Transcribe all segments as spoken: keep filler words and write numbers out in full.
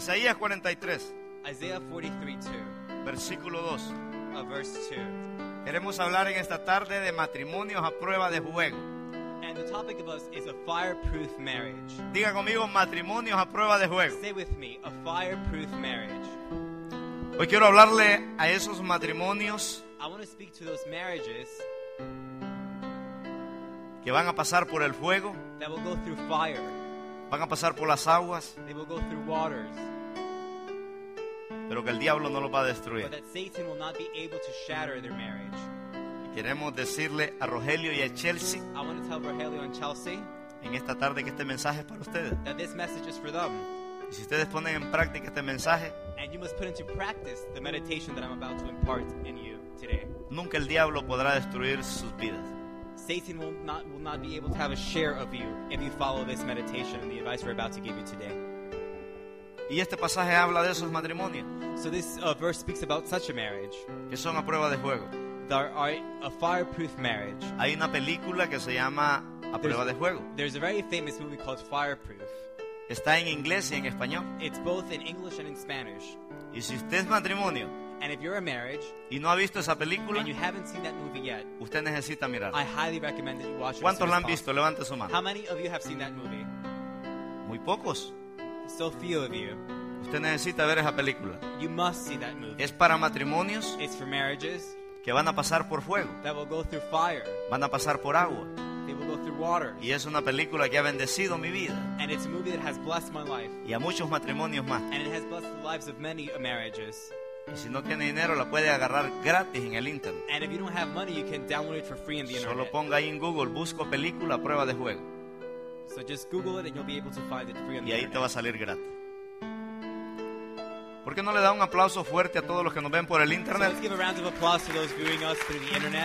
Isaías cuarenta y tres, Isaiah forty-three two, versículo dos. uh, verse two. Queremos hablar en esta tarde de matrimonios a prueba de fuego. And the topic of us is a fireproof marriage. Diga conmigo, matrimonios a prueba de fuego. Say with me, a fireproof marriage. Hoy quiero hablarle a esos matrimonios I want to speak to those marriages que van a pasar por el fuego, that will go through fire. van a pasar por las aguas, They will go through waters. pero que el diablo no los va a But destruir. that Satan will not be able to shatter their marriage. Y queremos decirle a Rogelio y a Chelsea I want to tell Rogelio and Chelsea en esta tarde que este mensaje es para ustedes. that this message is for them. Y si ustedes ponen en práctica este mensaje, And you must put into practice the meditation that I'm about to impart in you today. nunca el diablo podrá destruir sus vidas. Satan will not will not be able to have a share of you if you follow this meditation and the advice we're about to give you today. Y este pasaje habla de esos matrimonios So this uh, verse speaks about such a marriage. que son a prueba de fuego. There are a fireproof marriage. Hay una película que se llama A prueba de fuego. There's a very famous movie called Fireproof. Está en inglés y en español. It's both in English and in Spanish. Y si usted es matrimonio And if you're a marriage y no ha visto esa película, and you haven't seen that movie yet, usted necesita mirar. I highly recommend that you watch it. as ¿Cuántos soon la as han visto? possible. Levante su How mano. many of you have seen that movie? Muy pocos. So few of you. Usted necesita ver esa película. You must see that movie. Es para matrimonios It's for marriages que van a pasar por fuego, that will go through fire. van a pasar por agua. They will go through water. Y es una película que ha bendecido mi vida And it's a movie that has blessed my life. y a muchos matrimonios más. And it has blessed the lives of many marriages. Y si no tiene dinero, la puede agarrar gratis en el internet. And if you don't have money, you can download it for free in the Solo internet. ponga ahí en Google, busco película a prueba de fuego. So just Google it and you'll be able to find it free on Y the ahí te va a internet. salir gratis. ¿Por qué no le da un aplauso fuerte a todos los que nos ven por el So internet? let's give a round of applause to those viewing us through the internet.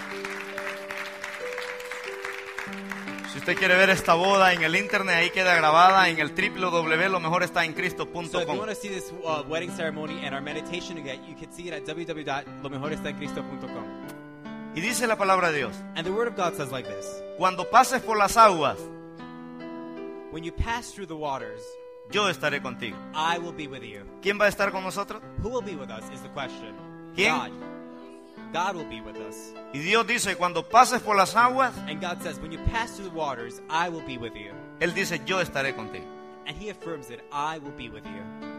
Si usted quiere ver esta boda en el internet, ahí queda grabada en el w w w punto lo mejor está en cristo So punto if you com. want to see this uh, wedding ceremony and our meditation again, you can see it at w w w dot lo mejor está en cristo punto com. Y dice la palabra de Dios: And the word of God says like this: cuando pases por las aguas, when you pass through the waters, yo estaré contigo. I will be with you. ¿Quién va a estar con nosotros? Who will be with us is the question. ¿Quién? God. God will be with us. Y Dios dice: cuando pases por las aguas, And God says, when you pass through the waters, I will be with you. Él dice: yo estaré contigo. And he affirms that I will be with you.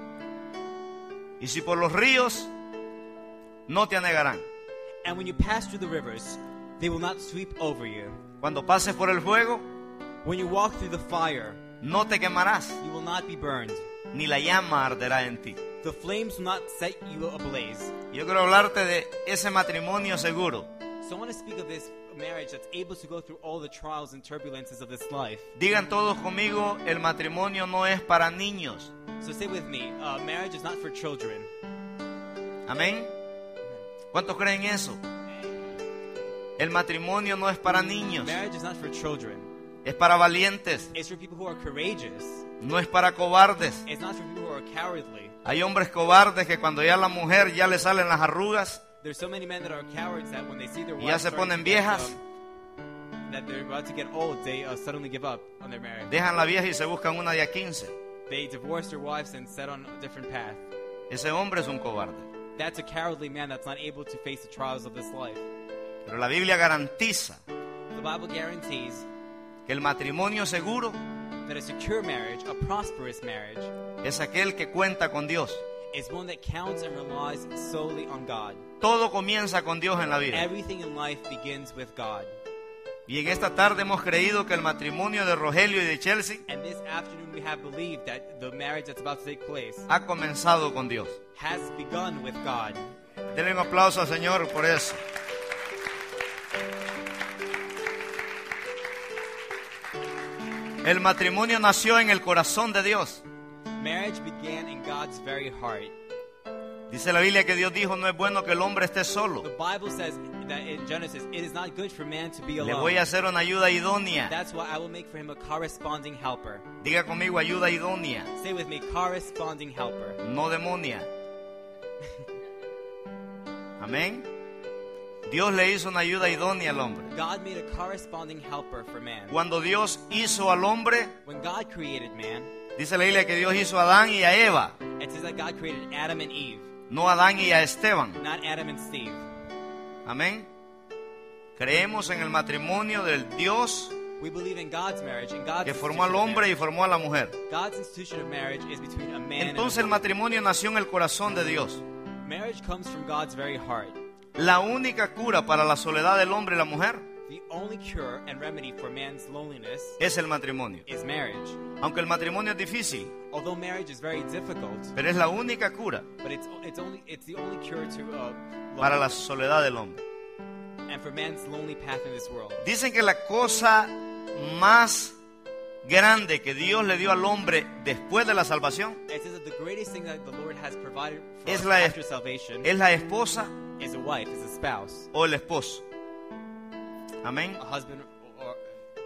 Y si por los ríos, no te anegarán. And when you pass through the rivers, they will not sweep over you. Cuando pases por el fuego, When you walk through the fire, no te quemarás, you will not be burned. ni la llama arderá en ti. The flames will not set you ablaze. Yo quiero hablarte de ese matrimonio seguro. So I want to speak of this marriage that's able to go through all the trials and turbulences of this life. Digan todos conmigo: el matrimonio no es para niños. So say with me, uh, marriage is not for children. Amén. ¿Cuántos creen eso? El matrimonio no es para niños, Marriage is not for children. es para valientes, It's for people who are courageous. no es para cobardes. It's not for people who are cowardly. Hay hombres cobardes que cuando ya la mujer ya le salen las arrugas, There's so many men that are cowards that when they see their y ya wives se starting ponen to get, viejas, um, that they're about to get old, they uh, suddenly give up on their marriage. dejan la vieja y se buscan una de a quince. They divorce their wives and set on a different path. Ese hombre es un cobarde. That's a cowardly man that's not able to face the trials of this life. Pero la Biblia garantiza The Bible guarantees que el matrimonio seguro that a secure marriage, a prosperous marriage, es aquel que cuenta con Dios. is one that counts and relies solely on God. Todo comienza con Dios en la vida. Everything in life begins with God. Y en esta tarde hemos creído que el matrimonio de Rogelio y de Chelsea And this afternoon we have believed that the marriage that's about to take place ha comenzado con Dios. has begun with God. Denle un aplauso al Señor por eso. El matrimonio nació en el corazón de Dios. Marriage began in God's very heart. Dice la Biblia que Dios dijo: no es bueno que el hombre esté solo. The Bible says that in Genesis, it is not good for man to be Le alone. voy a hacer una ayuda idónea. That's why I will make for him a corresponding helper. Diga conmigo: ayuda idónea, Say with me, corresponding helper. no demonia. Amén. Dios le hizo una ayuda idónea al hombre. God made a corresponding helper for man. Cuando Dios hizo al hombre, When God created man, dice la Biblia que Dios hizo a Adán y a Eva. that God created Adam and Eve, no a Adán y a Esteban. not Adam and Steve. Amén. Creemos en el matrimonio del Dios We believe in God's marriage and God's que formó al institution of hombre y marriage. formó a la mujer. God's institution of marriage is between a man Entonces and el matrimonio nació en el corazón de Dios. a woman. Marriage comes from God's very heart. La única cura para la soledad del hombre y la mujer The only cure and remedy for man's loneliness es el matrimonio. is marriage. Aunque el matrimonio es difícil, Although marriage is very difficult, pero es la única cura but it's it's only it's the only cure to uh, para la loneliness soledad del hombre. and for man's lonely path in this world. Dicen que la cosa más grande que Dios le dio al hombre después de la salvación It says that the greatest thing that the Lord has provided for es us la, after salvation es la esposa is a wife, is a spouse, o el esposo. Amén. a husband, or,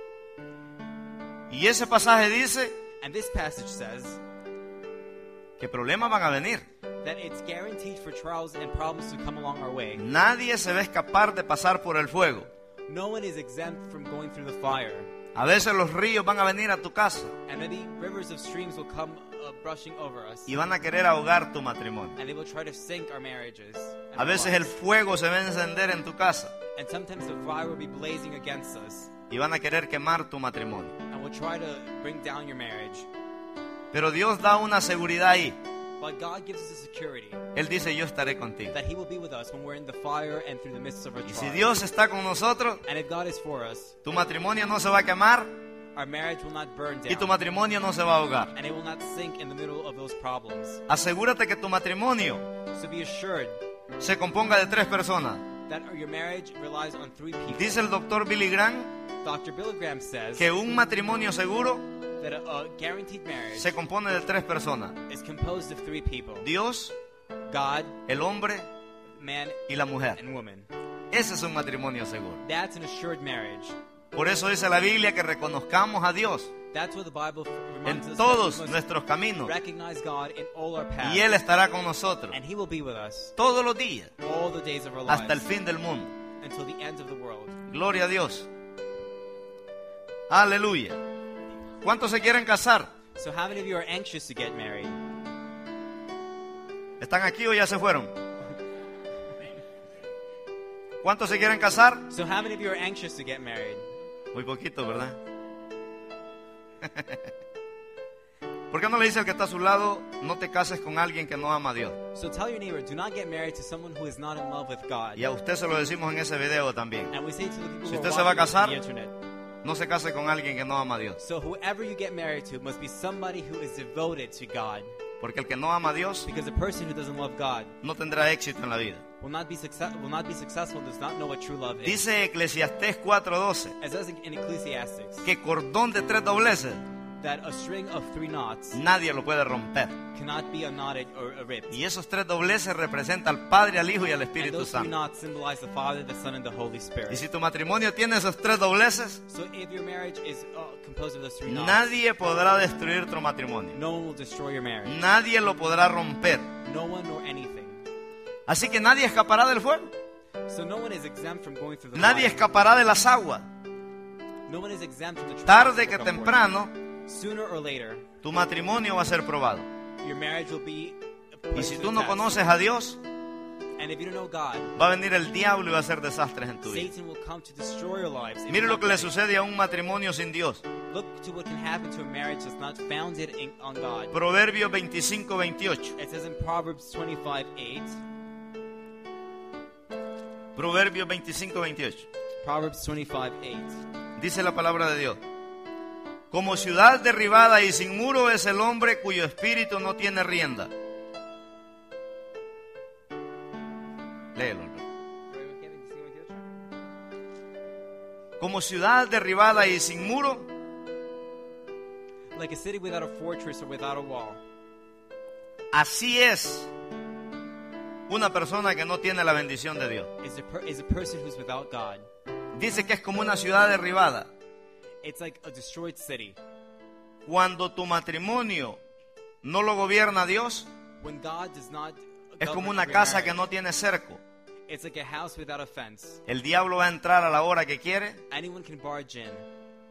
Y ese pasaje dice and this passage says que problemas van a venir. that it's guaranteed for trials and problems to come along our way. Nadie se va a escapar de pasar por el fuego. No one is exempt from going through the fire. A veces los ríos van a venir a tu casa And maybe rivers of streams will come uh, brushing over us. y van a querer ahogar tu matrimonio. And they will try to sink our marriages. and A our veces el lives. fuego se va a encender en tu casa And sometimes the fire will be blazing against us. y van a querer quemar tu matrimonio. And will try to bring down your marriage. Pero Dios da una seguridad ahí. But God gives us a security Él dice, yo estaré contigo. that He will be with us when we're in the fire and through the midst of our Y si trials. Dios está con nosotros, And if God is for us, tu matrimonio no se va a quemar our marriage will not burn y tu down. matrimonio no se va a ahogar. And it will not sink in the middle of those problems. Asegúrate que tu matrimonio So be assured se componga de tres personas. that your marriage relies on three people. Dice el doctor Billy Graham Doctor Billy Graham says que un matrimonio seguro that a, a guaranteed marriage se compone de tres personas. is composed of three people: Dios, God, el hombre man, y la mujer. and woman. Ese es un matrimonio seguro. That's an assured marriage. Por eso dice la Biblia que reconozcamos a Dios That's what the Bible f- reminds en us todos that we must nuestros caminos recognize God in all our paths. y Él estará con nosotros And He will be with us todos los días all the days of our lives hasta el fin del mundo. until the end of the world. Gloria a Dios. Aleluya. ¿Cuántos se quieren casar? So how many of you are anxious to get married? ¿Están aquí o ya se fueron? ¿Cuántos se quieren casar? So how many of you are anxious to get married? Muy poquito, ¿verdad? ¿Por qué no le dice al que está a su lado, no te cases con alguien que no ama a Dios? So tell your neighbor, do not get married to someone who is not in love with God. Y a usted se lo decimos en ese video también. And we say to the people Si who usted are se va a watching this on casar, the internet, no se case con alguien que no ama a Dios. so whoever you get married to must be somebody who is devoted to God. Porque el que no ama a Dios Because a person who doesn't love God no tendrá éxito en la vida. will not be success will not be successful, does not know what true love is. Dice Eclesiastés cuatro doce As says in Ecclesiastics, que cordón de tres dobleces that a string of three knots nadie lo puede romper. cannot be unknotted or ripped. Y esos tres dobleces representan al Padre, al Hijo y al And Espíritu those three Santo. knots symbolize the Father, the Son, and the Holy Y Spirit. si tu matrimonio tiene esos tres dobleces, So if your marriage is uh, composed of those three knots, nadie podrá destruir tu matrimonio. no one will destroy your marriage. Nadie lo podrá romper. No one nor anything. Así que nadie escapará del fuego. So no one is exempt from going through the Nadie fire. escapará de las aguas. No one is exempt from the trials Tarde that que come forth. temprano, Sooner or later, tu matrimonio va a ser probado. your marriage will be put Y si to tú the no test. conoces a Dios, And if you don't know God, va a venir el diablo y va a hacer desastres en tu vida. Satan will come to destroy your lives. if Mire you're lo not que le ready. sucede a un matrimonio sin Dios. Look to what can happen to a marriage that's not founded in, on God. Proverbios veinticinco veintiocho. It says in Proverbs twenty-five eight, Proverbios veinticinco veintiocho. Proverbs twenty-five eight. Dice la palabra de Dios. Como ciudad derribada y sin muro es el hombre cuyo espíritu no tiene rienda. Léelo. Como ciudad derribada y sin muro Like a city without a fortress or without a wall. así es una persona que no tiene la bendición de Dios. Is a, per, is a person who's without God. Dice que es como una ciudad derribada. It's like a destroyed city. Cuando tu matrimonio no lo gobierna Dios, When God does not es como govern una your casa que marriage, no tiene cerco. it's like a house without a fence. El diablo va a entrar a la hora que quiere Anyone can barge in,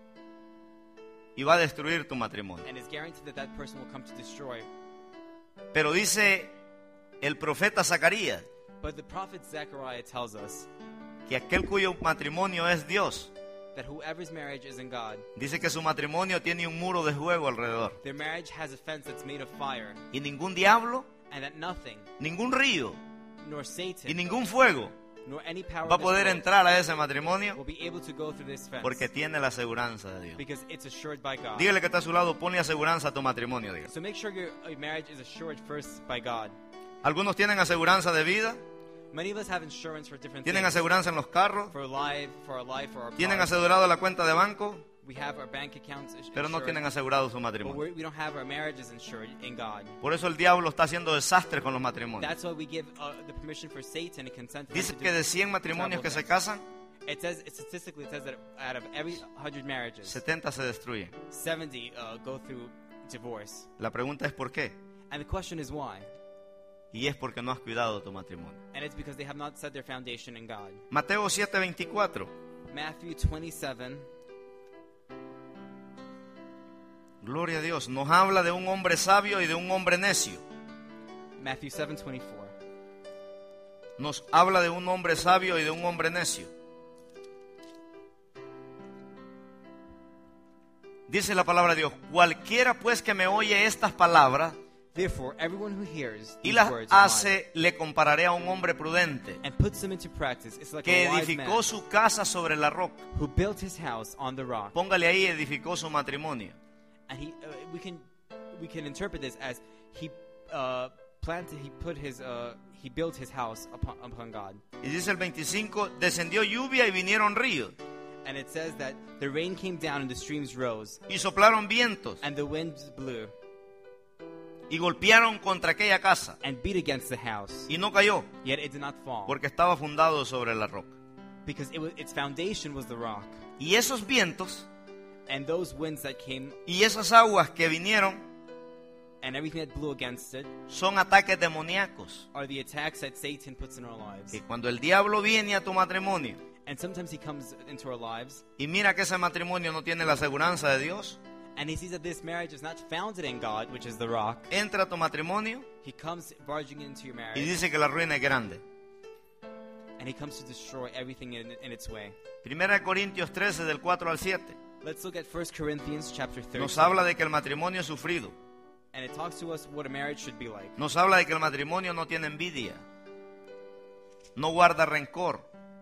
y va a destruir tu matrimonio. and it's guaranteed that that person will come to destroy. Pero dice el profeta Zacarías But the prophet Zechariah tells us que aquel cuyo matrimonio es Dios, that whoever's marriage is in God, dice que su matrimonio tiene un muro de fuego alrededor. their marriage has a fence that's made of fire, Y ningún diablo, and that nothing, ningún río nor y Satan, ningún fuego nor any power va a in this poder world entrar a ese will matrimonio be able to go through this fence porque tiene la aseguranza de Dios. because it's assured by God. Dígale que está a su lado, ponle aseguranza a tu matrimonio. Dígale. So make sure your uh, marriage is assured first by God. Algunos tienen aseguranza de vida, Many of us have insurance for different tienen things. aseguranza en los carros, For life, for our life, for our tienen cars. asegurado la cuenta de banco, We have our bank accounts ins- pero no insured, tienen asegurado su but matrimonio. we're, we don't have our marriages insured in God. Por eso el diablo está haciendo desastres con los matrimonios. That's why we give uh, the permission for Satan and consent for him Dice to que do de cien matrimonios que se casan, It says statistically, it says that out of every hundred marriages, setenta se destruyen. seventy uh, go through divorce. La pregunta es ¿por qué? And the question is why? Y es porque no has cuidado tu matrimonio. And it's because they have not set their foundation in God. Mateo siete veinticuatro. Matthew twenty-seven, Gloria a Dios. Nos habla de un hombre sabio y de un hombre necio. Matthew seven twenty-four. Nos habla de un hombre sabio y de un hombre necio. Dice la palabra de Dios: cualquiera pues que me oye estas palabras Therefore, everyone who hears y these las words of mine hace, le compararé a un hombre prudente and puts them into practice, it's like que a wise edificó man su casa sobre la roca. who built his house on the rock. Póngale ahí, edificó su matrimonio. And he, uh, we can, we can interpret this as he uh, planted, he put his, uh, he built his house upon, upon God. Y dice el veinticinco: descendió lluvia y vinieron ríos, And it says that the rain came down and the streams rose, y soplaron vientos, and the winds blew y golpearon contra aquella casa, and beat against the house. y no cayó, Yet it did not fall, porque estaba fundado sobre la roca. because it was, its foundation was the rock. Y esos vientos And those winds that came y esas aguas que vinieron and everything that blew against it son ataques demoníacos. are the attacks that Satan puts in our lives. Que cuando el diablo viene a tu matrimonio And sometimes he comes into our lives y mira que ese matrimonio no tiene la aseguranza de Dios, and he sees that this marriage is not founded in God, which is the rock. entra a tu matrimonio He comes barging into your y marriage dice que la ruina es grande. and he comes to destroy everything in, in its way. Primera de Corintios trece, del cuatro al siete, Let's look at First Corinthians chapter nos thirteen. habla de que el matrimonio es sufrido. And it talks to us what a marriage should be like. Nos habla de que el matrimonio no tiene envidia, no guarda rencor,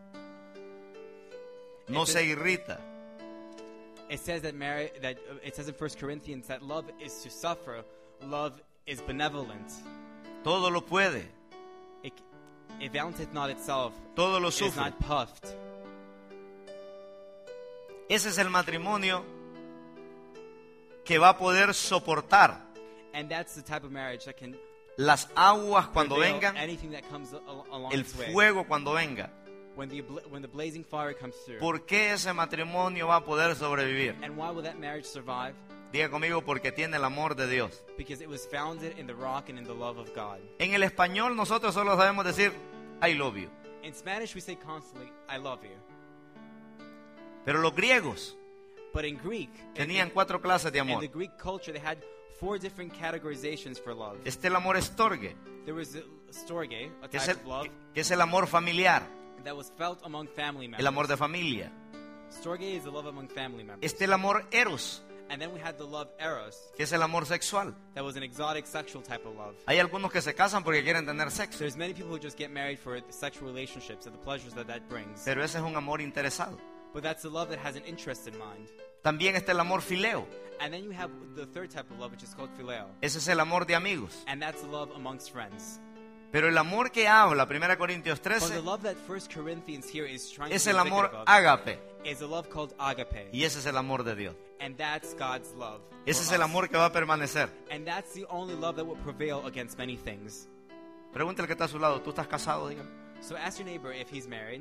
no se irrita, It says that marriage that uh, it says in First Corinthians that love is to suffer, love is benevolent. todo lo puede, It, it vaunteth not itself, todo lo it is sufre. not puffed. Ese es el matrimonio que va a poder soportar And that's the type of marriage that can las aguas cuando prevail vengan, anything that comes al- along el its way. fuego cuando venga. When the abla- when the blazing fire comes through. ¿Por qué ese matrimonio va a poder sobrevivir? And why will that marriage survive? Diga conmigo: porque tiene el amor de Dios. Because it was founded in the rock and in the love of God. En el español nosotros solo sabemos decir I love you. In Spanish we say constantly, I love you. Pero los griegos But in Greek, tenían cuatro clases de in amor. the Greek culture, they had four different categorizations for love. Está el amor estorge, There was a storge, a que es, type el, of love que es el amor familiar, that was felt among family members. el amor de familia. Storge is the love among family members. Está el amor eros, And then we had the love eros, que es el amor sexual. that was an exotic sexual type of love. Hay algunos que se casan porque quieren tener sexo, There's many people who just get married for the sexual relationships and the pleasures that that brings. pero ese es un amor interesado. But that's the love that has an interest in mind. También está el amor fileo, And then you have the third type of love, which is called phileo. ese es el amor de amigos. And that's the love amongst friends. Pero el amor que habla Primera Corintios But the trece love that First Corinthians here is trying es to el be amor indicative of ágape, is a love called agape. y ese es el amor de Dios. And that's God's love. Ese for es el us. amor que va a permanecer. And that's the only love that will prevail against many things. Pregúntale al que está a su lado: ¿tú estás casado? Dígame. So ask your neighbor if he's married.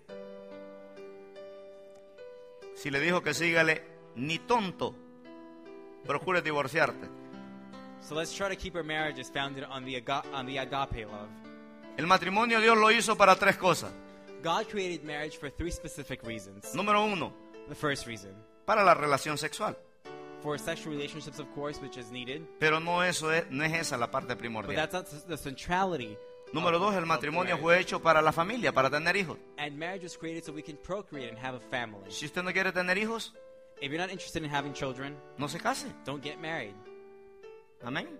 Si le dijo que sígale, ni tonto, procure divorciarte. So let's try to keep our marriages founded on the, aga- on the agape love. El matrimonio Dios lo hizo para tres cosas. God created marriage for three specific reasons. Número uno, The first reason, para la relación sexual. For sexual relationships, of course, which is needed. Pero no, eso es, no es esa la parte But primordial. that's not the centrality. Número of- dos, el of matrimonio marriage. fue hecho para la familia, para tener hijos. And marriage was created so we can procreate and have a family. Si usted no quiere tener hijos, If you're not interested in having children, no se case. don't get married. Amén.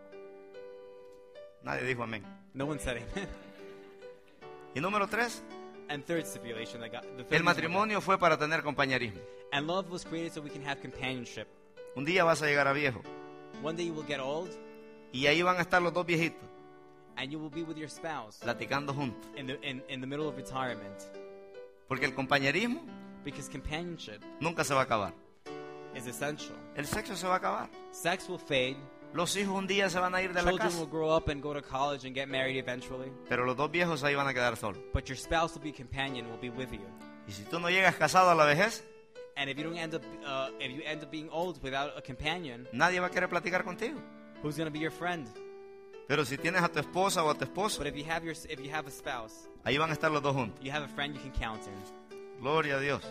Nadie dijo amén. No one said amen. Y número tres, And third stipulation that got the third el reason matrimonio fue para tener compañerismo. why- And love was created so we can have companionship. Un día vas a llegar a viejo One day you will get old y ahí van a estar los dos viejitos and you will be with your spouse platicando juntos. in the in, in the middle of retirement. Porque el compañerismo Because companionship nunca se va a acabar. is essential. El sexo se va a acabar. Sex will fade. Los hijos un día se van a ir de la Children casa. will grow up and go to college and get married eventually. Pero los dos viejos ahí van a quedar solos. But your spouse will be a companion, will be with you. Y si tú no llegas casado a la vejez, And if you don't end up, uh, if you end up being old without a companion, nadie va a querer platicar contigo. who's going to be your friend? Pero si tienes a tu esposa o a tu esposo, But if you have your, if you have a spouse, ahí van a estar los dos juntos. you have a friend you can count in. Gloria a Dios.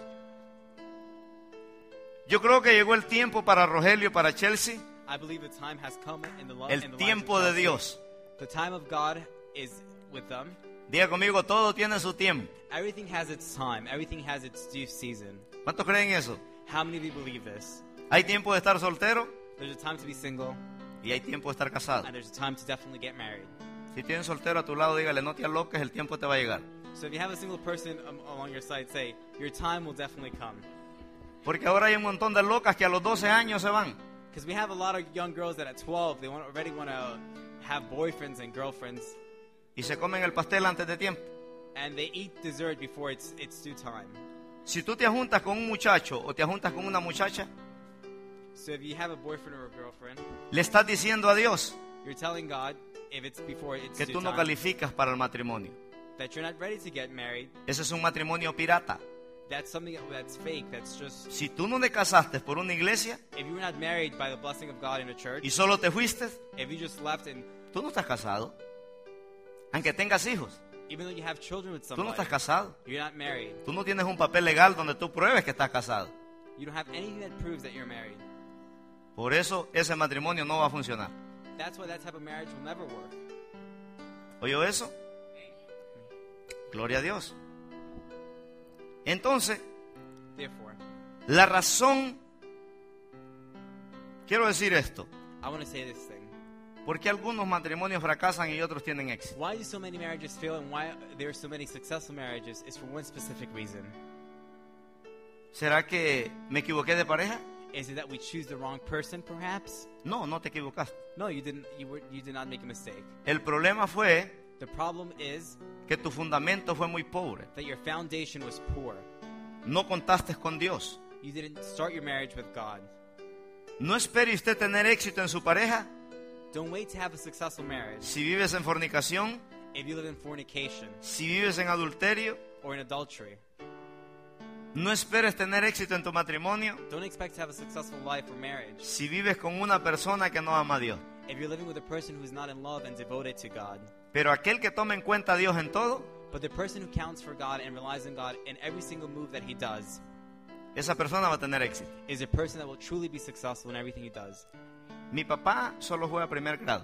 Yo creo que llegó el tiempo para Rogelio y para Chelsea. I believe the time has come in the love. El in the lives of tiempo de Chelsea. Dios. The time of God is with them. Diga conmigo, todo tiene su tiempo. Everything has its time. Everything has its due season. ¿Cuántos creen eso? How many of you believe this? Hay tiempo de estar soltero There's a time to be single, y hay tiempo de estar casado. and there's a time to definitely get married. Si tienes soltero a tu lado, dígale, no te aloques, el tiempo te va a llegar. So if you have a single person um, along your side, say, your time will definitely come. Porque ahora hay un montón de locas que a los doce años se van. Because we have a lot of young girls that at twelve, they want, already want to have boyfriends and girlfriends, Y se comen el pastel antes de tiempo. and they eat dessert before it's, it's due time. Si tú te juntas con un muchacho o te juntas con una muchacha, So if you have a boyfriend or a girlfriend, le estás diciendo a Dios you're telling God, if it's before it's que due tú no time, calificas para el matrimonio. that you're not ready to get married. Ese es un matrimonio pirata. That's something that's fake. That's just, Si tú no te casaste por una iglesia if you were not married by the blessing of God in a church, y solo te fuiste, if you just left and tú no estás casado. Aunque tengas hijos, even though you have children with tú no somebody, estás casado. you're not married. Tú no tienes un papel legal donde tú pruebes que estás casado. You don't have anything that proves that you're married. Por eso ese matrimonio no va a funcionar. That's why that type of marriage will never work. ¿Oyó eso? Gloria a Dios. Entonces, Therefore, la razón, quiero decir esto, I want to say this thing. ¿por qué algunos matrimonios fracasan y otros tienen éxito? Why do so many marriages fail and why there are so many successful marriages is for one specific reason. ¿Será que me equivoqué de pareja? Is it that we choose the wrong person, perhaps? No, no te equivocaste. No, you didn't. You were. You did not make a mistake. El problema fue The problem is que tu fundamento fue muy pobre. that your foundation was poor. No contaste con Dios. You didn't start your marriage with God. No espere usted tener éxito en su pareja Don't wait to have a successful marriage. si vives en fornicación, If you live in fornication si vives en adulterio. or in adultery, No esperes tener éxito en tu matrimonio don't expect to have a successful life or marriage si vives con una persona que no ama a Dios. if you're living with a person who's not in love and devoted to God. Pero aquel que toma en cuenta a Dios en todo, But the person who counts for God and relies on God in every single move that he does esa persona va a tener éxito. is a person that will truly be successful in everything he does. Mi papá solo fue a primer grado.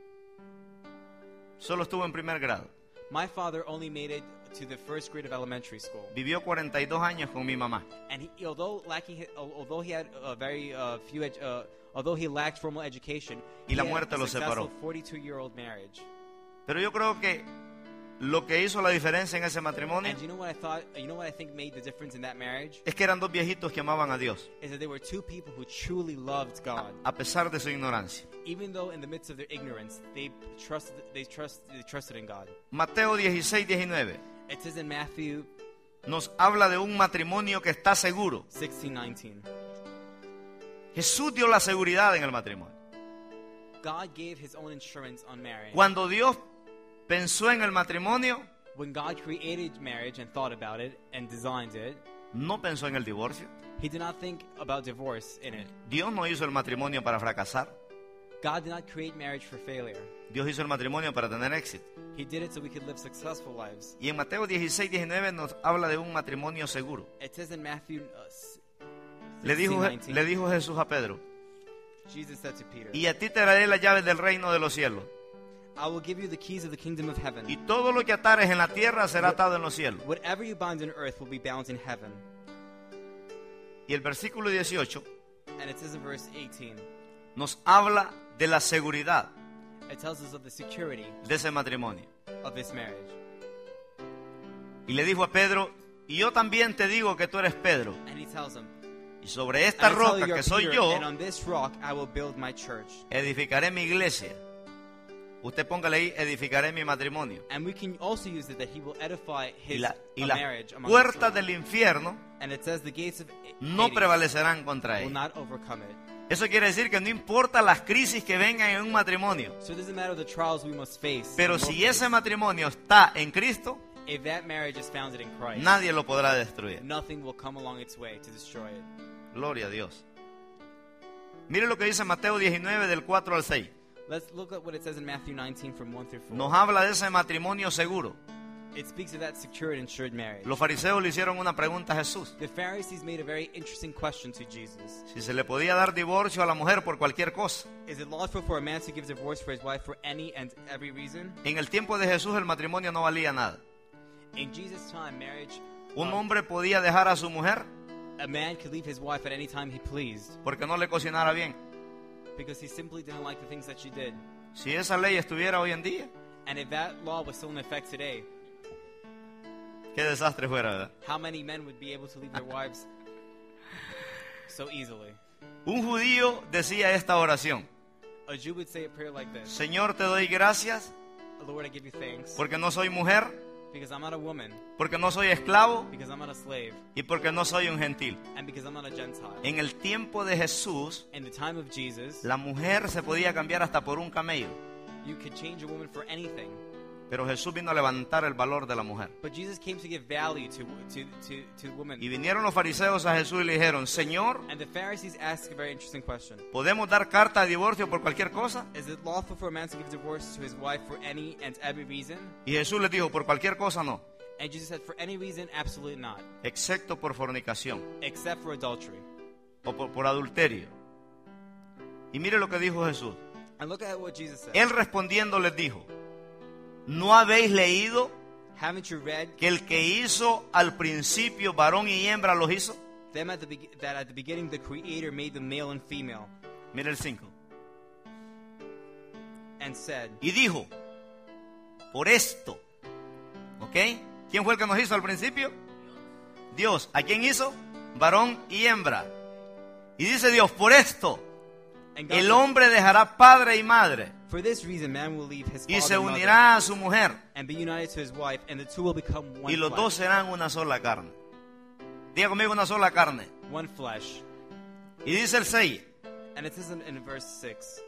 Solo estuvo en primer grado. My father only made it to the first grade of elementary school, Vivió cuarenta y dos años con mi mamá. and he, although lacking, hi- al- although he had a very uh, few, ed- uh, although he lacked formal education, Y la he had muerte a lo successful separó. forty-two-year-old marriage. Pero yo creo que lo que hizo la diferencia en ese matrimonio And you know what I thought? You know what I think made the difference in that marriage es que eran dos viejitos que amaban a Dios, is that there were two people who truly loved God, a pesar de su ignorancia. even though in the midst of their ignorance they trusted. They trust. They trusted in God. Mateo dieciséis, diecinueve It says in Matthew nos habla de un matrimonio que está seguro. sixteen nineteen. Jesús dio la seguridad en el matrimonio. God gave His own insurance on marriage. Cuando Dios pensó en el matrimonio, When God created marriage and thought about it and designed it, no pensó en el divorcio. He did not think about divorce in it. Dios no hizo el matrimonio para fracasar. God did not create marriage for failure. Dios hizo el matrimonio para tener éxito. He did it so we could live successful lives. Y en Mateo dieciséis, diecinueve nos habla de un matrimonio seguro. It says in Matthew uh, s- Le dijo, sixteen nineteen, le dijo Jesús a Pedro, Jesus said to Peter, y a ti te daré las llaves del reino de los cielos. I will give you the keys of the kingdom of heaven. Y todo lo que atares en la tierra será atado en los cielos. Whatever you bind on earth will be bound in heaven. Y el versículo dieciocho And it says in verse eighteen, nos habla de la seguridad it tells us of the security de ese matrimonio. of this marriage. Y le dijo a Pedro, y yo también te digo que tú eres Pedro, And he tells him, y sobre esta and I tell you roca you're que soy Peter, yo, and on this rock I will build my church. edificaré mi iglesia. Usted póngale ahí, edificaré mi matrimonio. And we can also use it that he will edify Y, his la, y a las marriage among puertas us. del infierno And it says the gates of no Hades prevalecerán contra will él. not overcome it. Eso quiere decir que no importa las crisis que vengan en un matrimonio, So it doesn't matter the trials we must face. pero we will si ese face. matrimonio está en Cristo, If that marriage is founded in Christ, nadie lo podrá destruir. nothing will come along its way to destroy it. Gloria a Dios. Mire lo que dice Mateo diecinueve del cuatro al seis. Let's look at what it says in Matthew nineteen from one through four. Nos habla de ese matrimonio seguro. It speaks of that secure and insured marriage. Los fariseos le hicieron una pregunta a Jesús. The Pharisees made a very interesting question to Jesus. Si se le podía dar divorcio a la mujer por cualquier cosa. Is it lawful for a man to give divorce for his wife for any and every reason? En el tiempo de Jesús el matrimonio no valía nada. In Jesus' time, marriage, Un um, hombre podía dejar a su mujer a man could leave his wife at any time he pleased porque no le cocinara bien. because he simply didn't like the things that she did. Si esa ley estuviera hoy en día, And if that law was still in effect today, qué desastre fuera, ¿verdad? how many men would be able to leave their wives so easily? Un judío decía esta oración: A Jew would say a prayer like this: Señor, te doy gracias Lord, I give you thanks porque no soy mujer, because I'm not a woman, porque no soy esclavo because I'm not a slave, y porque no soy un gentil. and because I'm not a Gentile. En el tiempo de Jesús, In the time of Jesus, la mujer se podía cambiar hasta por un camello, you could change a woman for anything. pero Jesús vino a levantar el valor de la mujer. But Jesus came to give value to to to, to women. Y vinieron los fariseos a Jesús y le dijeron: Señor, And the Pharisees asked a very interesting question. ¿podemos dar carta de divorcio por cualquier cosa? Is it lawful for a man to give divorce to his wife for any and every reason? Y Jesús les dijo: por cualquier cosa no, And Jesus said, for any reason, absolutely not, excepto por fornicación except for adultery. o por, por adulterio. Y mire lo que dijo Jesús. And look at what Jesus said. Él respondiendo les dijo: ¿no habéis leído Haven't you read que el que hizo al principio varón y hembra los hizo? them at the be- that at the beginning the Creator made them male and female, Mire el cinco. and said, Y dijo: por esto, ¿ok? ¿Quién fue el que nos hizo al principio? Dios. ¿A quién hizo? Varón y hembra. Y dice Dios: por esto and God el said, hombre dejará padre y madre for this reason man will leave his y father se and mother unirá a su mujer, and be united to his wife, and the two will become one y los flesh. dos serán una sola carne. Diga conmigo: una sola carne. One flesh. Y dice el seis: And it says in, in verse six,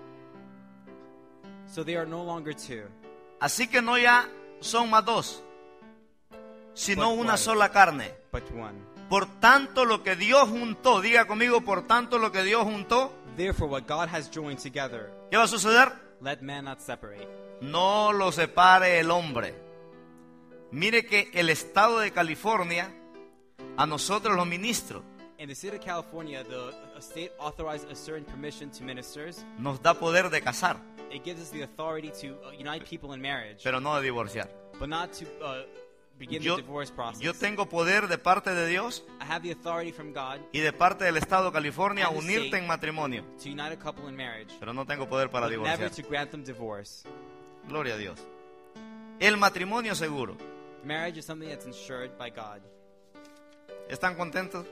so they are no longer two, así que no ya son más dos, sino But una one. sola carne. but one. Por tanto, lo que Dios juntó, diga conmigo, por tanto, lo que Dios juntó, Therefore, what God has joined together, ¿qué va a suceder? let man not separate. No lo separe el hombre. Mire que el estado de California, a nosotros los ministros, In the state of California, the a state authorized a certain permission to ministers. nos da poder de casar, It gives us the authority to uh, unite people in marriage, pero no de divorciar. but not to uh, begin Yo, the divorce process. yo tengo poder de parte de Dios I have the authority from God y de parte del estado de California a And the unirte state. en matrimonio, to unite a couple in marriage, pero no tengo poder para but never divorciar. to grant them divorce. Gloria a Dios. El matrimonio seguro. Marriage is something that's insured by God. ¿Están contentos?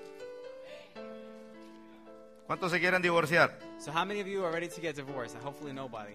¿Cuántos se quieren divorciar? So how many of you are ready to get divorced? Hopefully nobody.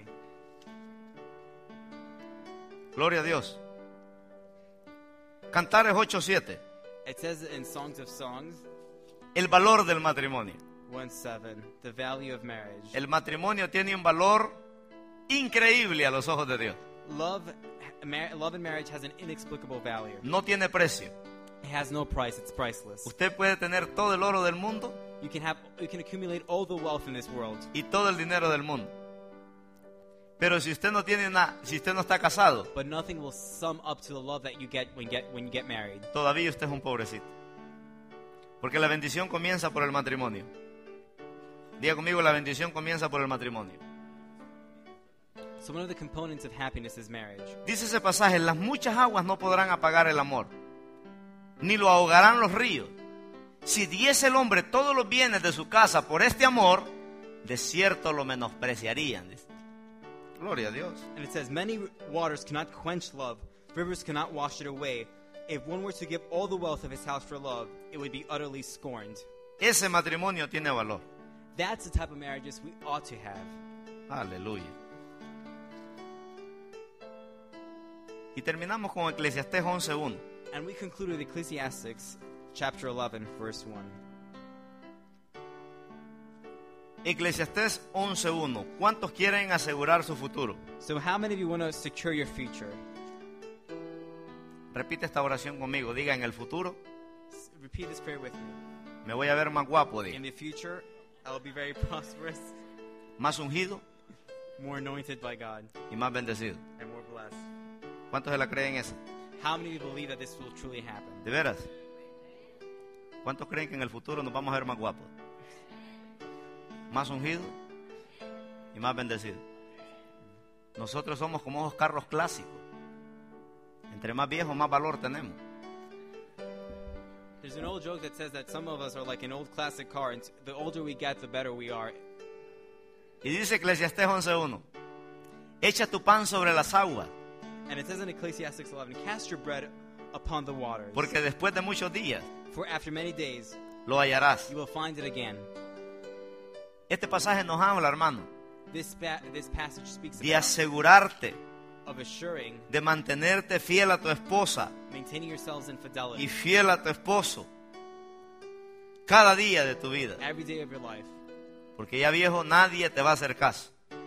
Gloria a Dios. Cantares ocho siete. It says in Songs of Songs El valor del matrimonio. one seven, the value of marriage. El matrimonio tiene un valor increíble a los ojos de Dios. Love, mar- love and marriage has an inexplicable value. No tiene precio. It has no price. It's priceless. Usted puede tener todo el oro del mundo You can have, you can accumulate all the wealth in this world, y todo el dinero del mundo. Pero si usted no tiene nada, si usted no está casado, but nothing will sum up to the love that you get when get when you get married. todavía usted es un pobrecito. Porque la bendición comienza por el matrimonio. Diga conmigo, la bendición comienza por el matrimonio. So one of the components of happiness is marriage. Dice ese pasaje, las muchas aguas no podrán apagar el amor, ni lo ahogarán los ríos. Si diese el hombre todos los bienes de su casa por este amor, de cierto lo menospreciarían. Dice. Gloria a Dios. And it says, many waters cannot quench love, rivers cannot wash it away. If one were to give all the wealth of his house for love, it would be utterly scorned. Ese matrimonio tiene valor. That's the type of marriages we ought to have. Aleluya. Y terminamos con Eclesiastés once uno. And we conclude with Ecclesiastes chapter eleven, verse one. Eclesiastés once uno. ¿Cuántos quieren asegurar su futuro? So how many of you want to secure your future? Repite esta oración conmigo. Diga, en el futuro S- Repeat this prayer with me. me voy a ver más guapo, diga. In the future, I will be very prosperous, Más ungido more anointed by God, y más bendecido. and more blessed. ¿Cuántos se la creen esa? How many of you believe that this will truly happen? ¿De veras? ¿Cuántos creen que en el futuro nos vamos a ver más guapos? Más ungidos y más bendecidos. Nosotros somos como esos carros clásicos. Entre más viejos, más valor tenemos. There's an old joke that says that some of us are like an old classic car, and the older we get, the better we are. Y dice Eclesiastés once uno. Echa tu pan sobre las aguas, And it says in Ecclesiastes eleven, cast your bread upon the waters, porque después de muchos días for after many days lo hallarás. you will find it again. Este pasaje nos habla, hermano, This pa- this passage speaks de about asegurarte, of assuring, de mantenerte fiel a tu esposa maintaining yourselves in fidelity y fiel a tu esposo cada día de tu vida. every day of your life. Porque ya viejo nadie te va a hacer caso.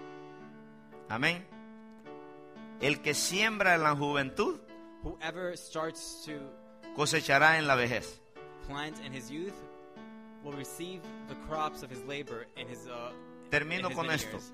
Amén. El que siembra en la juventud Whoever starts to cosechará en la vejez. plant in his youth will receive the crops of his labor in his uh, Termino in his con many esto. years.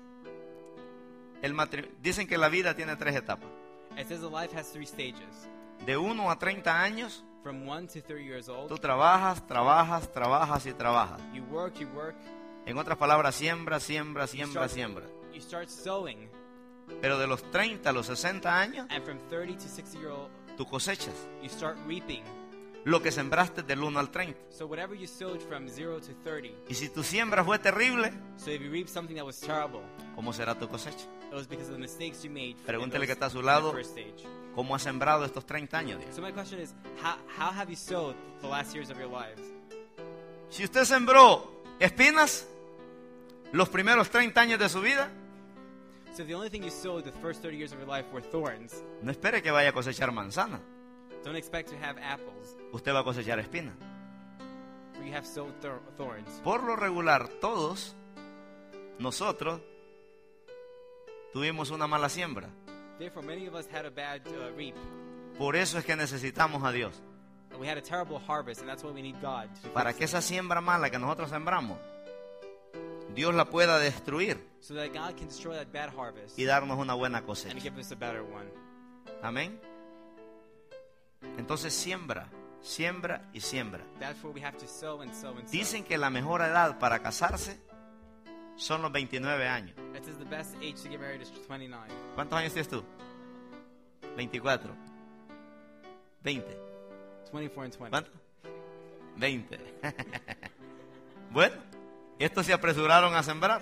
El matri- Dicen que la vida tiene tres etapas. It says the life has three stages. De uno a treinta años, From one to thirty years old, tú trabajas, trabajas, trabajas y trabajas. you work, you work, En otras palabras, siembra, siembra, you siembra, start, siembra. you start sowing, Pero de los treinta a los sesenta años, and from thirty to sixty year old, tú cosechas you start reaping. lo que sembraste del uno al treinta. So whatever you sowed from zero to thirty, Y si tu siembra fue terrible, so if you reap something that was terrible, ¿cómo será tu cosecha? it was because of the mistakes you made in, Pregúntele those, que está a su in lado. the first stage. ¿Cómo has sembrado estos treinta años? Dios? So my question is, how, how have you sowed the last years of your lives? Si usted sembró espinas los primeros treinta años de su vida, So if the only thing you sowed the first thirty years of your life were thorns, no espere que vaya a cosechar manzana. don't expect to have apples, Usted va a cosechar espinas. for you have sowed thor- thorns. Por lo regular, todos nosotros tuvimos una mala siembra. Therefore, many of us had a bad uh, reap. Por eso es que necesitamos a Dios. We had a terrible harvest, and that's why we need God to Para fix que it. esa siembra mala que nosotros sembramos, Dios la pueda destruir So that God can destroy that bad harvest y darnos una buena and cosecha. give us a better one. Amén. Entonces siembra, siembra y siembra. That's where we have to sow and sow and sow. Dicen que la mejor edad para casarse son los veintinueve años. It says the best age to get married is twenty-nine. ¿Cuántos años tienes tú? veinticuatro. veinte. twenty-four and twenty. ¿Cuánto? veinte. Bueno, estos se apresuraron a sembrar.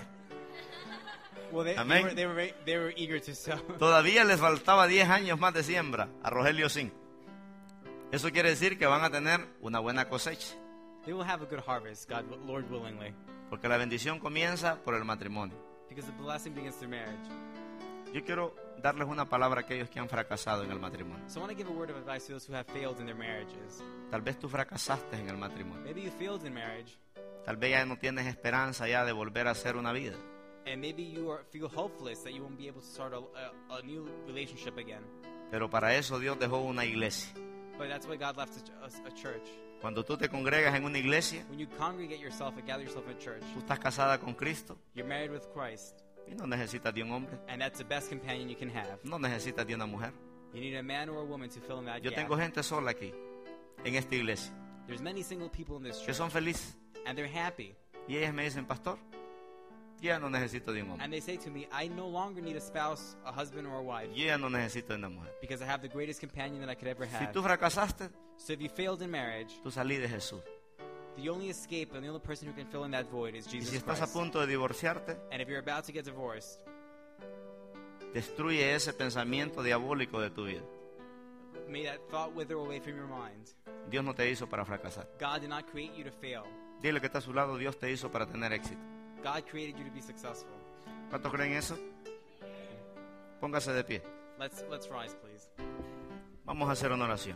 Well, they, they, Amén. were, they, were, very- they were eager to sow. Todavía les faltaba diez años más de siembra a Rogelio Sin. Eso quiere decir que van a tener una buena cosecha, They will have a good harvest, God, Lord willingly, porque la bendición comienza por el matrimonio. because the blessing begins through marriage. Yo quiero darles una palabra a aquellos que han fracasado en el matrimonio. So I want to give a word of advice to those who have failed in their marriages. Tal vez tú fracasaste en el matrimonio. Maybe you failed in marriage, Tal vez ya no tienes esperanza ya de volver a hacer una vida. and maybe you are, feel hopeless that you won't be able to start a, a, a new relationship again. Pero para eso Dios dejó una iglesia. But that's why God left a, a, a church. Cuando tú te congregas en una iglesia, When you congregate yourself and gather yourself in church, tú estás casada con Cristo you're married with Christ, y no necesitas de un hombre, and that's the best companion you can have. no necesitas de una mujer. You need a man or a woman to fill in that Yo gap. tengo gente sola aquí, en esta iglesia, There's many single people in this que church, son felices. and they're happy. Y ellas me dicen, pastor, Yo ya no necesito de un hombre. And they say to me, I no longer need a spouse, a husband, or a wife, Yo ya no necesito de una mujer. because I have the greatest companion that I could ever Si have. tú fracasaste, So if you failed in marriage, tú salí de Jesús. the only escape and the only person who can fill in that void is Y Jesus si estás a Christ. punto de divorciarte, And if you're about to get divorced, destruye ese pensamiento diabólico de tu vida. may that thought wither away from your mind. Dios no te hizo para fracasar. God did not create you to fail. Dile que está a su lado, Dios te hizo para tener éxito. God created you to be successful. ¿Cuántos creen eso? Póngase de pie. Let's let's rise, please. Vamos a hacer una oración.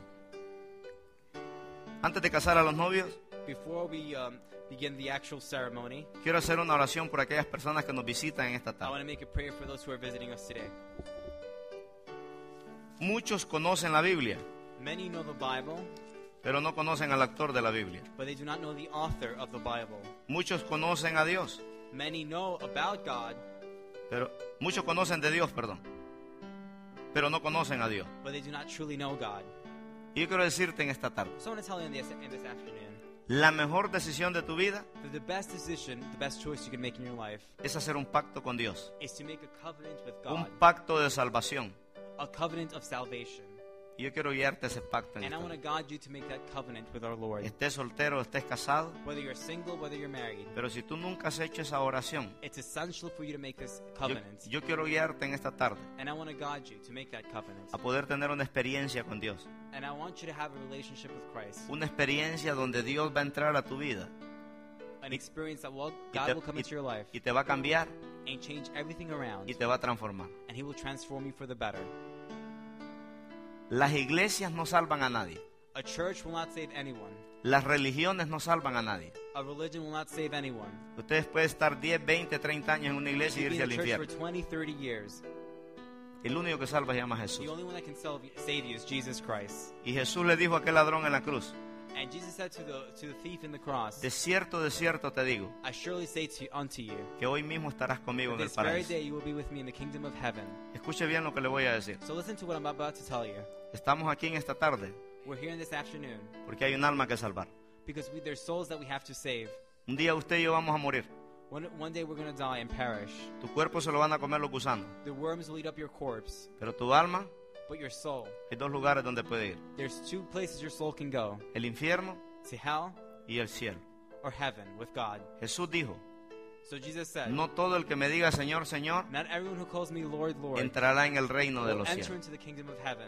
Antes de casar a los novios, Before we um, begin the actual ceremony, quiero hacer una oración por aquellas personas que nos visitan en esta I want tarde. to make a prayer for those who are visiting us today. Muchos conocen la Biblia, Many know the Bible, pero no conocen al autor de la Biblia. but they do not know the author of the Bible. Muchos conocen a Dios, Many know about God, pero muchos conocen de Dios, perdón, pero no conocen a Dios. but they do not truly know God. Y yo quiero decirte en esta tarde, So I want to tell you in this, in this afternoon la mejor decisión de tu vida that the best decision, the best choice you can make in your life es hacer un pacto con Dios, is to make a covenant with un God, pacto de salvación. a covenant of salvation. Y yo quiero guiarte a ese pacto en And I esta want to tarde. guide you to make that covenant with our Lord. Estés soltero, estés casado, Whether you're single, whether you're married, pero si tú nunca has hecho esa oración, it's essential for you to make this yo, covenant. yo quiero guiarte en esta tarde And I want to guide you to make that covenant. a poder tener una experiencia con Dios. And I want you to have a relationship with Christ. Una experiencia donde Dios va a entrar a tu vida An experience that will, y God te, will come y- into your life y te va a cambiar and change everything around. y te va a transformar. And He will transform you for the better. Las iglesias no salvan a nadie. A church will not save anyone. Las religiones no salvan a nadie. A religion will not save anyone. Ustedes pueden estar diez, veinte, treinta años en una iglesia y You irse be al in a church for infierno. twenty, thirty years. El único que salva se llama Jesús. The only one that can save you, save you is Jesus Christ. Y Jesús le dijo a aquel ladrón en la cruz, And Jesus said to the to the thief in the cross, de cierto, de cierto te digo, I surely say to unto you, que hoy mismo estarás conmigo en el this very paraíso. day you will be with me in the kingdom of heaven. Escuche bien lo que le voy a decir. So listen to what I'm about to tell you. Estamos aquí en esta tarde We're here in this afternoon porque hay un alma que salvar. because we, there's souls that we have to save. Un día usted y yo vamos a morir. One, one day we're going to die and perish. Tu cuerpo se lo van a comer los gusanos, The worms will eat up your corpse, pero tu alma, but your soul, hay dos lugares donde puede ir. there's two places your soul can go, El infierno to hell y el cielo. or heaven with God. Jesús dijo, So Jesus said, no todo el que me diga Señor, Señor, not everyone who calls me Lord, Lord entrará en el reino de will los enter cielos. into the kingdom of heaven.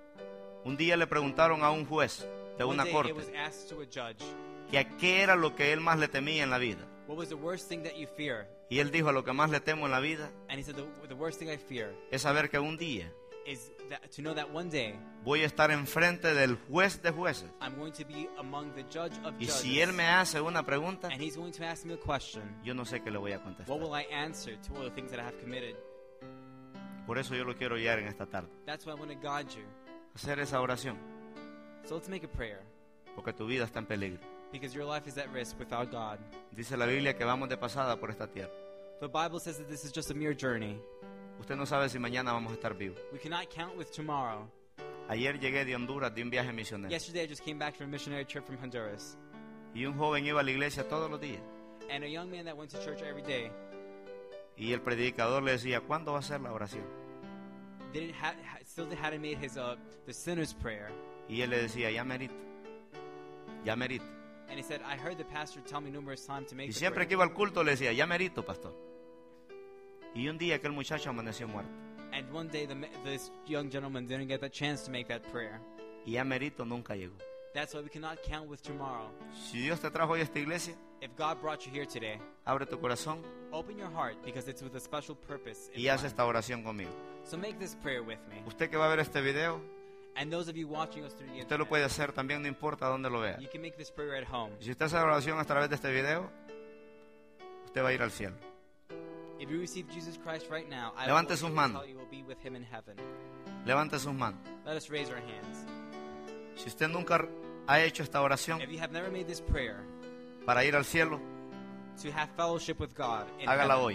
Un día le preguntaron a un juez de One una day it corte was asked to a judge, que a qué era lo que él más le temía en la vida. what was the worst thing that you fear? Y él dijo, a lo que más le temo en la vida And he said, the, the worst thing I fear es saber que un día is that, to know that one day voy a estar enfrente del juez de jueces. I'm going to be among the judge of Y judges. si él me hace una pregunta, And he's going to ask me a question. yo no sé qué le voy a contestar. What will I answer to all the things that I have committed? Por eso yo lo quiero guiar en esta tarde. That's why I want to guide you. Hacer esa oración, So let's make a prayer, porque tu vida está en peligro. because your life is at risk without God. Dice la Biblia que vamos de pasada por esta tierra. The Bible says that this is just a mere journey. Usted no sabe si mañana vamos a estar vivos. We cannot count with tomorrow. Ayer llegué de Honduras de un viaje misionero. Yesterday I just came back from a missionary trip from Honduras. Y un joven iba a la iglesia todos los días. And a young man that went to church every day Y el predicador le decía, ¿cuándo va a ser la oración? didn't ha- ha- still hadn't made his uh, the sinner's prayer. Y él le decía, ya merito. Ya merito. And he said, I heard the pastor tell me numerous times to make Y the siempre prayer. que iba al culto le decía, ya merito, pastor. Y un día aquel muchacho amaneció muerto. And one day the, ma- this young gentleman didn't get the chance to make that prayer. Y ya merito nunca llegó. That's why we cannot count with tomorrow. Si Dios te trajo hoy a esta iglesia, If God brought you here today, abre tu corazón open your heart because it's with a special purpose in y haz mind. esta oración conmigo. So make this prayer with me. Usted que va a ver este video, And those of you watching us through the usted lo internet, puede hacer también, no importa dónde lo vea. you can make this prayer at home. Y si usted hace la oración a través de este video, usted va a ir al cielo. If you receive Jesus Christ right now, I Levante will sus you manos. tell you will be with him in heaven. Levante sus manos. Let us raise our hands. Si usted nunca ha hecho esta oración If you have never made this prayer para ir al cielo, to have fellowship with God in hágala heaven, hoy.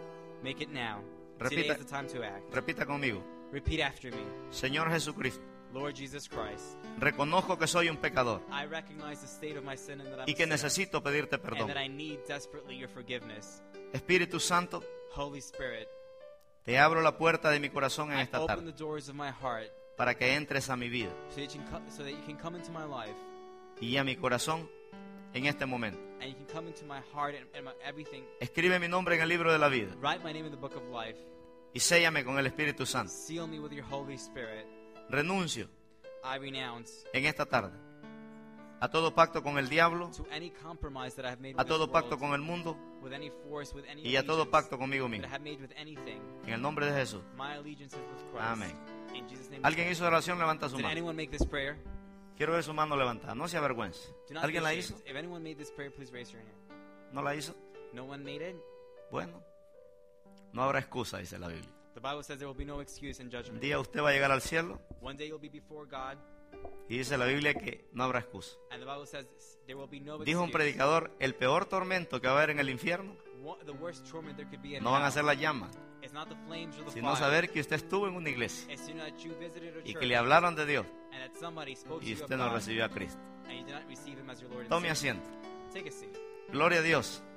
make it now. Today Repita, is the time to act. repita conmigo. Repeat after me. Señor Jesucristo, Lord Jesus Christ, reconozco que soy un pecador I recognize the state of my sin and that I'm y que a sinner, necesito pedirte and perdón. that I need desperately your forgiveness. Espíritu Santo, Holy Spirit, te abro la puerta de mi corazón en I esta open tarde the doors of my heart para que entres a mi vida so that, you can co- so that you can come into my life, y a mi corazón en este momento. and you can come into my heart and, and my everything. Escribe mi nombre en el libro de la vida Write my name in the book of life. y séllame con el Espíritu Santo. Seal me with your Holy Spirit. Renuncio I renounce en esta tarde a todo pacto con el diablo, to any compromise that I have made a with todo this pacto world, con el mundo with any force, with any y a todo allegiance pacto conmigo that I mismo. have made with anything. En el nombre de Jesús. My allegiance is with Christ. Amén. In Jesus' name. ¿Alguien hizo oración? Levanta su Did mano. anyone make this prayer? Quiero ver su mano levantada. No se avergüence. Do not be ¿Alguien la ashamed. hizo? If anyone made this prayer, please raise your hand. ¿No la hizo? No one made it? Bueno, no habrá excusa, dice la Biblia. The Bible says there will be no excuse in Un judgment. día usted va a llegar al cielo One day you'll be before God, y dice la Biblia que no habrá excusa. and the Bible says there will be no Dijo un excuse. predicador, el peor tormento que va a haber en el infierno What- the worst torment there could be in no van a hell ser las llamas, is not the flames or the sino fire. saber que usted estuvo en una iglesia It's to know that you visited a y church que le hablaron de Dios and that somebody spoke y to you usted of no God, recibió a Cristo. and you did not receive him as your Lord and Tome Savior. asiento. Take a seat. Gloria a Dios.